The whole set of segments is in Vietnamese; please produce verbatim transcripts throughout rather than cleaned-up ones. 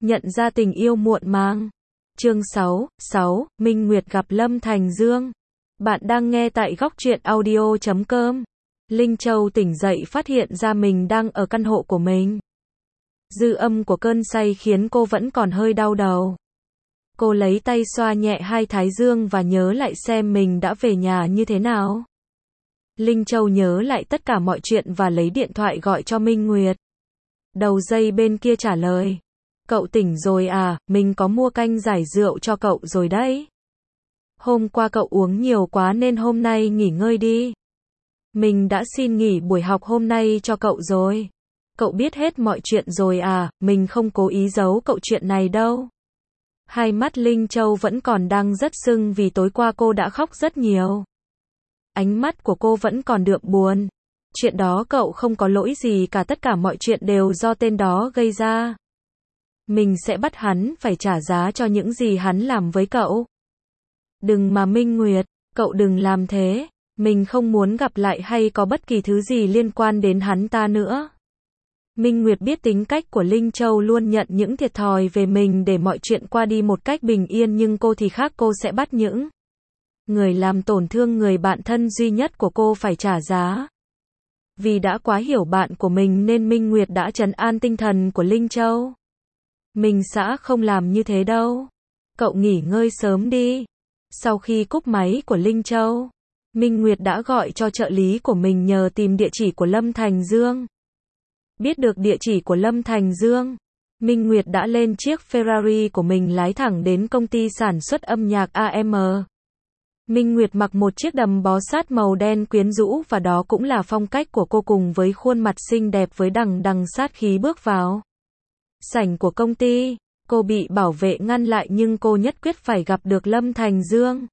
Nhận ra tình yêu muộn màng. Chương sáu, sáu, Minh Nguyệt gặp Lâm Thành Dương. Bạn đang nghe tại góc truyện audio chấm com. Linh Châu tỉnh dậy phát hiện ra mình đang ở căn hộ của mình. Dư âm của cơn say khiến cô vẫn còn hơi đau đầu. Cô lấy tay xoa nhẹ hai thái dương và nhớ lại xem mình đã về nhà như thế nào. Linh Châu nhớ lại tất cả mọi chuyện và lấy điện thoại gọi cho Minh Nguyệt. Đầu dây bên kia trả lời. Cậu tỉnh rồi à, mình có mua canh giải rượu cho cậu rồi đấy. Hôm qua cậu uống nhiều quá nên hôm nay nghỉ ngơi đi. Mình đã xin nghỉ buổi học hôm nay cho cậu rồi. Cậu biết hết mọi chuyện rồi à, mình không cố ý giấu cậu chuyện này đâu. Hai mắt Linh Châu vẫn còn đang rất sưng vì tối qua cô đã khóc rất nhiều. Ánh mắt của cô vẫn còn đượm buồn. Chuyện đó cậu không có lỗi gì cả, tất cả mọi chuyện đều do tên đó gây ra. Mình sẽ bắt hắn phải trả giá cho những gì hắn làm với cậu. Đừng mà Minh Nguyệt, cậu đừng làm thế. Mình không muốn gặp lại hay có bất kỳ thứ gì liên quan đến hắn ta nữa. Minh Nguyệt biết tính cách của Linh Châu luôn nhận những thiệt thòi về mình để mọi chuyện qua đi một cách bình yên, nhưng cô thì khác, cô sẽ bắt những người làm tổn thương người bạn thân duy nhất của cô phải trả giá. Vì đã quá hiểu bạn của mình nên Minh Nguyệt đã trấn an tinh thần của Linh Châu. Mình sẽ không làm như thế đâu. Cậu nghỉ ngơi sớm đi. Sau khi cúp máy của Linh Châu, Minh Nguyệt đã gọi cho trợ lý của mình nhờ tìm địa chỉ của Lâm Thành Dương. Biết được địa chỉ của Lâm Thành Dương, Minh Nguyệt đã lên chiếc Ferrari của mình lái thẳng đến công ty sản xuất âm nhạc a em. Minh Nguyệt mặc một chiếc đầm bó sát màu đen quyến rũ và đó cũng là phong cách của cô, cùng với khuôn mặt xinh đẹp với đằng đằng sát khí bước vào sảnh của công ty. Cô bị bảo vệ ngăn lại nhưng cô nhất quyết phải gặp được Lâm Thành Dương.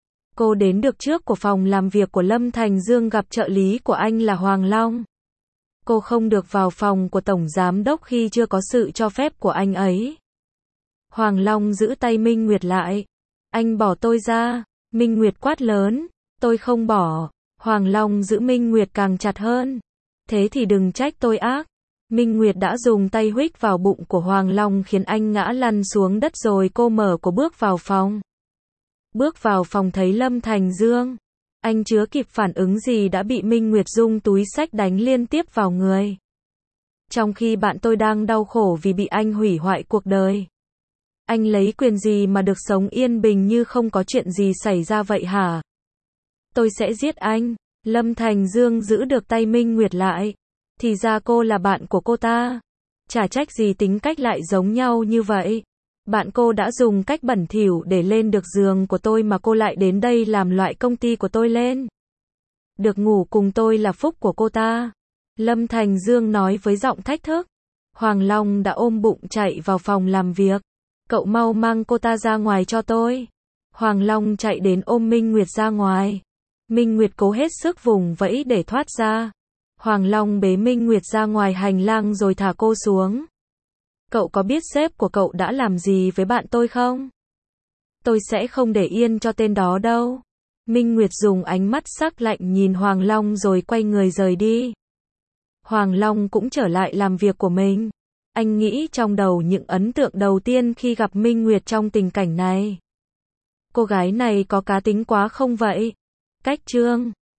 Cô đến được trước của phòng làm việc của Lâm Thành Dương gặp trợ lý của anh là Hoàng Long. Cô không được vào phòng của tổng giám đốc khi chưa có sự cho phép của anh ấy. Hoàng Long giữ tay Minh Nguyệt lại. Anh bỏ tôi ra. Minh Nguyệt quát lớn. Tôi không bỏ. Hoàng Long giữ Minh Nguyệt càng chặt hơn. Thế thì đừng trách tôi ác. Minh Nguyệt đã dùng tay huých vào bụng của Hoàng Long khiến anh ngã lăn xuống đất, rồi cô mở cổ bước vào phòng. Bước vào phòng thấy Lâm Thành Dương. Anh chưa kịp phản ứng gì đã bị Minh Nguyệt dùng túi xách đánh liên tiếp vào người. Trong khi bạn tôi đang đau khổ vì bị anh hủy hoại cuộc đời. Anh lấy quyền gì mà được sống yên bình như không có chuyện gì xảy ra vậy hả? Tôi sẽ giết anh. Lâm Thành Dương giữ được tay Minh Nguyệt lại. Thì ra cô là bạn của cô ta. Chả trách gì tính cách lại giống nhau như vậy. Bạn cô đã dùng cách bẩn thỉu để lên được giường của tôi mà cô lại đến đây làm loại công ty của tôi lên. Được ngủ cùng tôi là phúc của cô ta. Lâm Thành Dương nói với giọng thách thức. Hoàng Long đã ôm bụng chạy vào phòng làm việc. Cậu mau mang cô ta ra ngoài cho tôi. Hoàng Long chạy đến ôm Minh Nguyệt ra ngoài. Minh Nguyệt cố hết sức vùng vẫy để thoát ra. Hoàng Long bế Minh Nguyệt ra ngoài hành lang rồi thả cô xuống. Cậu có biết sếp của cậu đã làm gì với bạn tôi không? Tôi sẽ không để yên cho tên đó đâu. Minh Nguyệt dùng ánh mắt sắc lạnh nhìn Hoàng Long rồi quay người rời đi. Hoàng Long cũng trở lại làm việc của mình. Anh nghĩ trong đầu những ấn tượng đầu tiên khi gặp Minh Nguyệt trong tình cảnh này. Cô gái này có cá tính quá không vậy? Cách chương